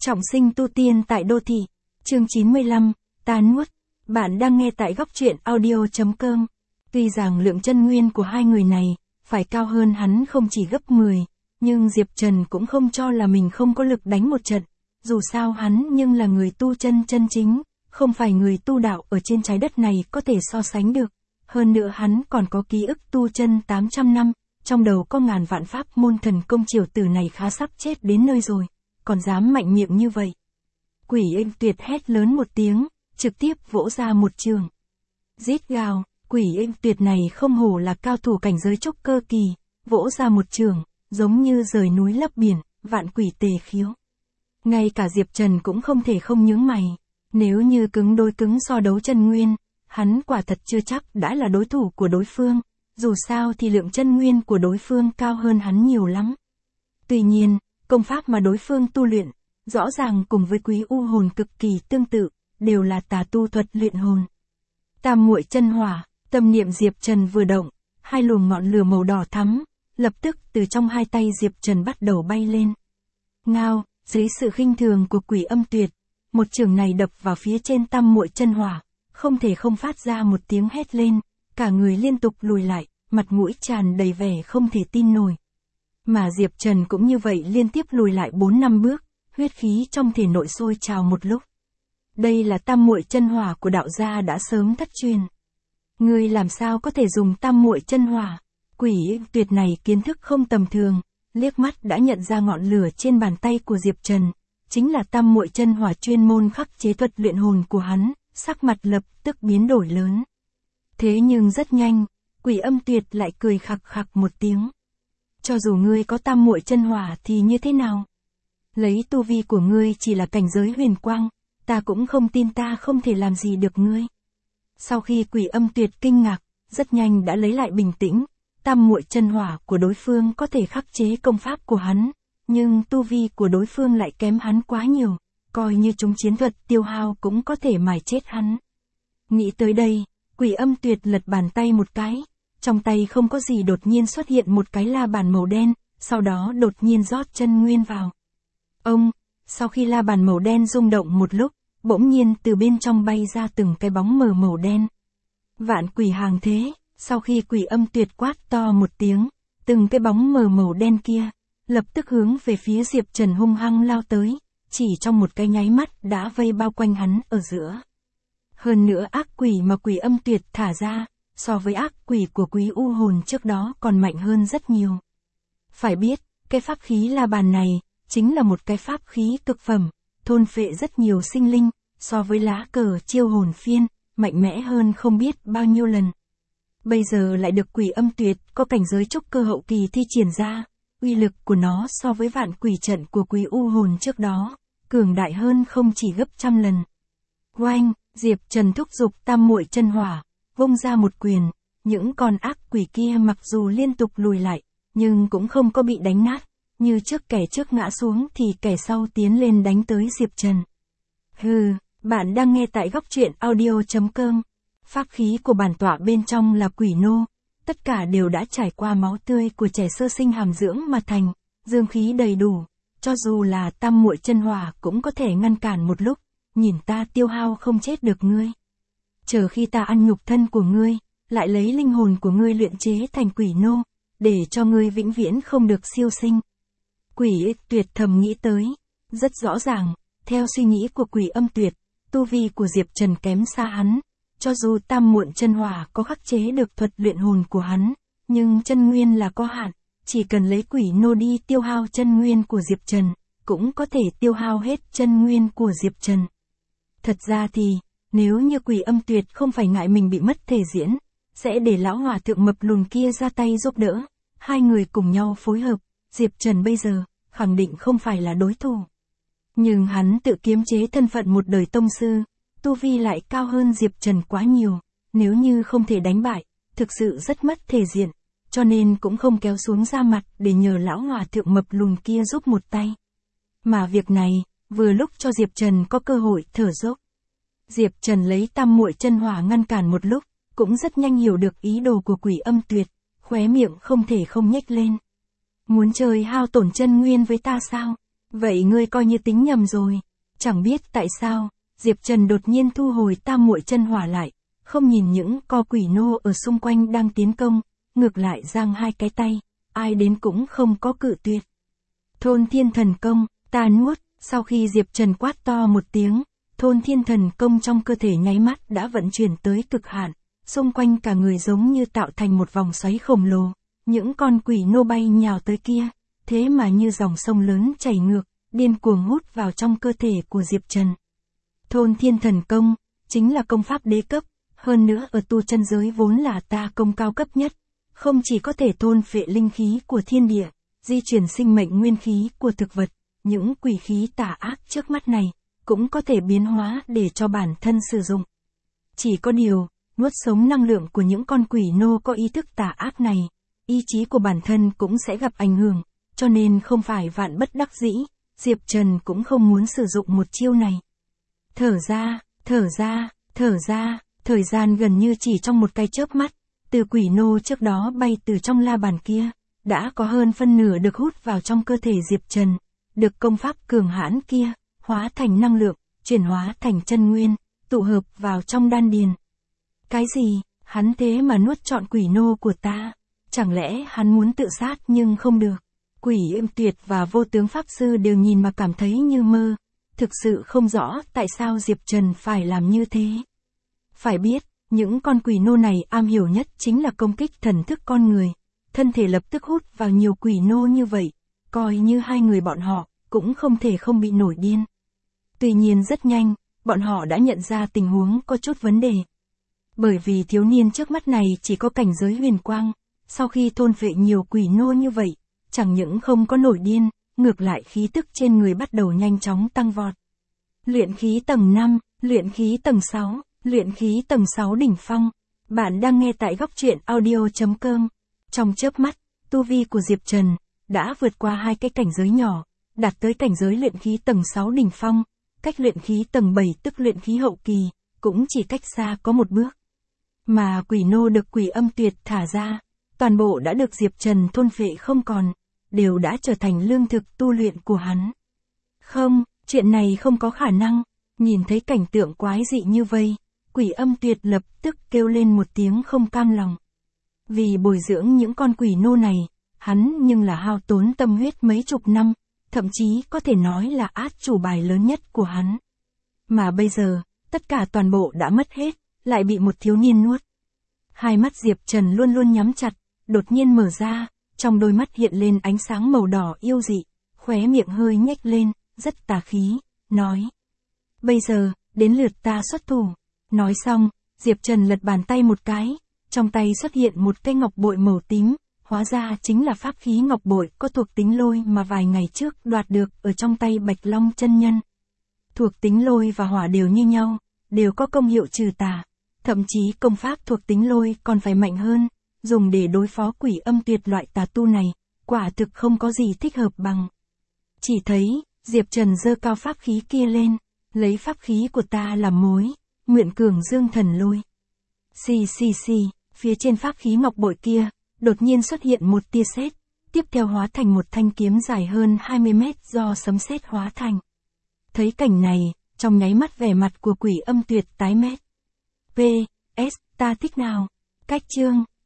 Trọng sinh tu tiên tại đô thị. Chương 95, ta nuốt. Bạn đang nghe tại góc truyện audio.com. Tuy rằng lượng chân nguyên của hai người này phải cao hơn hắn không chỉ gấp 10, nhưng Diệp Trần cũng không cho là mình không có lực đánh một trận. Dù sao hắn nhưng là người tu chân chân chính, không phải người tu đạo ở trên trái đất này có thể so sánh được. Hơn nữa hắn còn có ký ức tu chân 800 năm, trong đầu có ngàn vạn pháp môn thần công, triều tử này khá sắp chết đến nơi rồi, còn dám mạnh miệng như vậy. Quỷ Êm Tuyệt hét lớn một tiếng, trực tiếp vỗ ra một trường. Rít gào, Quỷ Êm Tuyệt này không hổ là cao thủ cảnh giới trúc cơ kỳ, vỗ ra một trường, giống như rời núi lấp biển, vạn quỷ tề khiếu. Ngay cả Diệp Trần cũng không thể không nhướng mày, nếu như cứng đôi cứng so đấu chân nguyên, hắn quả thật chưa chắc đã là đối thủ của đối phương, dù sao thì lượng chân nguyên của đối phương cao hơn hắn nhiều lắm. Tuy nhiên, công pháp mà đối phương tu luyện, rõ ràng cùng với Quý U hồn cực kỳ tương tự, đều là tà tu thuật luyện hồn. Tam muội chân hỏa, tâm niệm Diệp Trần vừa động, hai luồng ngọn lửa màu đỏ thắm, lập tức từ trong hai tay Diệp Trần bắt đầu bay lên. Ngao, dưới sự khinh thường của Quỷ Âm Tuyệt, một chưởng này đập vào phía trên tam muội chân hỏa, không thể không phát ra một tiếng hét lên, cả người liên tục lùi lại, mặt mũi tràn đầy vẻ không thể tin nổi. Mà Diệp Trần cũng như vậy liên tiếp lùi lại 4-5 bước, huyết khí trong thể nội sôi trào một lúc. Đây là tam muội chân hỏa của đạo gia đã sớm thất truyền. Ngươi làm sao có thể dùng tam muội chân hỏa? Quỷ Tuyệt này kiến thức không tầm thường, liếc mắt đã nhận ra ngọn lửa trên bàn tay của Diệp Trần, chính là tam muội chân hỏa chuyên môn khắc chế thuật luyện hồn của hắn, sắc mặt lập tức biến đổi lớn. Thế nhưng rất nhanh, Quỷ Âm Tuyệt lại cười khặc khặc một tiếng. Cho dù ngươi có tam muội chân hỏa thì như thế nào? Lấy tu vi của ngươi chỉ là cảnh giới huyền quang, ta cũng không tin ta không thể làm gì được ngươi. Sau khi Quỷ Âm Tuyệt kinh ngạc, rất nhanh đã lấy lại bình tĩnh, tam muội chân hỏa của đối phương có thể khắc chế công pháp của hắn, nhưng tu vi của đối phương lại kém hắn quá nhiều, coi như chúng chiến thuật tiêu hao cũng có thể mài chết hắn. Nghĩ tới đây, Quỷ Âm Tuyệt lật bàn tay một cái, trong tay không có gì đột nhiên xuất hiện một cái la bàn màu đen, sau đó đột nhiên rót chân nguyên vào. Sau khi la bàn màu đen rung động một lúc, bỗng nhiên từ bên trong bay ra từng cái bóng mờ màu đen. Vạn quỷ hàng thế, sau khi Quỷ Âm Tuyệt quát to một tiếng, từng cái bóng mờ màu đen kia, lập tức hướng về phía Diệp Trần hung hăng lao tới, chỉ trong một cái nháy mắt đã vây bao quanh hắn ở giữa. Hơn nữa ác quỷ mà Quỷ Âm Tuyệt thả ra, so với ác quỷ của Quý U hồn trước đó còn mạnh hơn rất nhiều. Phải biết, cái pháp khí la bàn này, chính là một cái pháp khí cực phẩm, thôn phệ rất nhiều sinh linh, so với lá cờ chiêu hồn phiên, mạnh mẽ hơn không biết bao nhiêu lần. Bây giờ lại được Quỷ Âm Tuyệt có cảnh giới trúc cơ hậu kỳ thi triển ra, uy lực của nó so với vạn quỷ trận của Quý U hồn trước đó, cường đại hơn không chỉ gấp trăm lần. Oanh, Diệp Trần thúc giục tam muội chân hỏa, vung ra một quyền, những con ác quỷ kia mặc dù liên tục lùi lại, nhưng cũng không có bị đánh nát, như trước kẻ trước ngã xuống thì kẻ sau tiến lên đánh tới Diệp Trần. Hừ, bạn đang nghe tại góc truyện audio.com. Pháp khí của bản tọa bên trong là quỷ nô, tất cả đều đã trải qua máu tươi của trẻ sơ sinh hàm dưỡng mà thành, dương khí đầy đủ, cho dù là tam muội chân hỏa cũng có thể ngăn cản một lúc, nhìn ta tiêu hao không chết được ngươi. Chờ khi ta ăn nhục thân của ngươi, lại lấy linh hồn của ngươi luyện chế thành quỷ nô, để cho ngươi vĩnh viễn không được siêu sinh. Quỷ Tuyệt thầm nghĩ tới, rất rõ ràng, theo suy nghĩ của Quỷ Âm Tuyệt, tu vi của Diệp Trần kém xa hắn, cho dù tam muội chân hỏa có khắc chế được thuật luyện hồn của hắn, nhưng chân nguyên là có hạn, chỉ cần lấy quỷ nô đi tiêu hao chân nguyên của Diệp Trần, cũng có thể tiêu hao hết chân nguyên của Diệp Trần. Thật ra thì, nếu như Quỷ Âm Tuyệt không phải ngại mình bị mất thể diễn, sẽ để lão hòa thượng mập lùn kia ra tay giúp đỡ, hai người cùng nhau phối hợp, Diệp Trần bây giờ, khẳng định không phải là đối thủ. Nhưng hắn tự kiềm chế thân phận một đời tông sư, tu vi lại cao hơn Diệp Trần quá nhiều, nếu như không thể đánh bại, thực sự rất mất thể diện, cho nên cũng không kéo xuống ra mặt để nhờ lão hòa thượng mập lùn kia giúp một tay. Mà việc này, vừa lúc cho Diệp Trần có cơ hội thở dốc. Diệp Trần lấy tam muội chân hỏa ngăn cản một lúc, cũng rất nhanh hiểu được ý đồ của Quỷ Âm Tuyệt, khóe miệng không thể không nhếch lên. Muốn chơi hao tổn chân nguyên với ta sao? Vậy ngươi coi như tính nhầm rồi. Chẳng biết tại sao, Diệp Trần đột nhiên thu hồi tam muội chân hỏa lại, không nhìn những co quỷ nô ở xung quanh đang tiến công, ngược lại giang hai cái tay, ai đến cũng không có cự tuyệt. Thôn thiên thần công, ta nuốt, sau khi Diệp Trần quát to một tiếng, thôn thiên thần công trong cơ thể nháy mắt đã vận chuyển tới cực hạn, xung quanh cả người giống như tạo thành một vòng xoáy khổng lồ, những con quỷ nô bay nhào tới kia, thế mà như dòng sông lớn chảy ngược, điên cuồng hút vào trong cơ thể của Diệp Trần. Thôn thiên thần công, chính là công pháp đế cấp, hơn nữa ở tu chân giới vốn là ta công cao cấp nhất, không chỉ có thể thôn phệ linh khí của thiên địa, di chuyển sinh mệnh nguyên khí của thực vật, những quỷ khí tà ác trước mắt này, cũng có thể biến hóa để cho bản thân sử dụng. Chỉ có điều, nuốt sống năng lượng của những con quỷ nô có ý thức tà ác này, ý chí của bản thân cũng sẽ gặp ảnh hưởng, cho nên không phải vạn bất đắc dĩ, Diệp Trần cũng không muốn sử dụng một chiêu này. Thở ra, thở ra, thở ra, thời gian gần như chỉ trong một cái chớp mắt, từ quỷ nô trước đó bay từ trong la bàn kia, đã có hơn phân nửa được hút vào trong cơ thể Diệp Trần, được công pháp cường hãn kia, hóa thành năng lượng, chuyển hóa thành chân nguyên, tụ hợp vào trong đan điền. Cái gì, hắn thế mà nuốt trọn quỷ nô của ta, chẳng lẽ hắn muốn tự sát nhưng không được. Quỷ Âm Tuyệt và Vô Tướng Pháp Sư đều nhìn mà cảm thấy như mơ, thực sự không rõ tại sao Diệp Trần phải làm như thế. Phải biết, những con quỷ nô này am hiểu nhất chính là công kích thần thức con người, thân thể lập tức hút vào nhiều quỷ nô như vậy, coi như hai người bọn họ, cũng không thể không bị nổi điên. Tuy nhiên rất nhanh, bọn họ đã nhận ra tình huống có chút vấn đề. Bởi vì thiếu niên trước mắt này chỉ có cảnh giới huyền quang, sau khi thôn phệ nhiều quỷ nô như vậy, chẳng những không có nổi điên, ngược lại khí tức trên người bắt đầu nhanh chóng tăng vọt. Luyện khí tầng 5, luyện khí tầng 6, luyện khí tầng 6 đỉnh phong. Bạn đang nghe tại góc truyện audio.com. Trong chớp mắt, tu vi của Diệp Trần đã vượt qua hai cái cảnh giới nhỏ, đạt tới cảnh giới luyện khí tầng 6 đỉnh phong, cách luyện khí tầng 7 tức luyện khí hậu kỳ, cũng chỉ cách xa có một bước. Mà quỷ nô được Quỷ Âm Tuyệt thả ra, toàn bộ đã được Diệp Trần thôn phệ không còn, đều đã trở thành lương thực tu luyện của hắn. Không, chuyện này không có khả năng, nhìn thấy cảnh tượng quái dị như vây, Quỷ Âm Tuyệt lập tức kêu lên một tiếng không cam lòng. Vì bồi dưỡng những con quỷ nô này, hắn nhưng là hao tốn tâm huyết mấy chục năm, thậm chí có thể nói là át chủ bài lớn nhất của hắn. Mà bây giờ, tất cả toàn bộ đã mất hết, lại bị một thiếu niên nuốt. Hai mắt Diệp Trần luôn luôn nhắm chặt, đột nhiên mở ra, trong đôi mắt hiện lên ánh sáng màu đỏ yêu dị, khóe miệng hơi nhếch lên, rất tà khí, nói. Bây giờ, đến lượt ta xuất thủ. Nói xong, Diệp Trần lật bàn tay một cái, trong tay xuất hiện một cây ngọc bội màu tím, hóa ra chính là pháp khí ngọc bội có thuộc tính lôi mà vài ngày trước đoạt được ở trong tay Bạch Long chân nhân. Thuộc tính lôi và hỏa đều như nhau, đều có công hiệu trừ tà, thậm chí công pháp thuộc tính lôi còn phải mạnh hơn, dùng để đối phó Quỷ Âm Tuyệt loại tà tu này, quả thực không có gì thích hợp bằng. Chỉ thấy, Diệp Trần giơ cao pháp khí kia lên, lấy pháp khí của ta làm mối, nguyện cường dương thần lôi. Xì xì xì, phía trên pháp khí ngọc bội kia, đột nhiên xuất hiện một tia sét, tiếp theo hóa thành một thanh kiếm dài hơn 20 mét do sấm sét hóa thành. Thấy cảnh này, trong nháy mắt vẻ mặt của Quỷ Âm Tuyệt tái mét. PS, ta thích nào? Cách chương.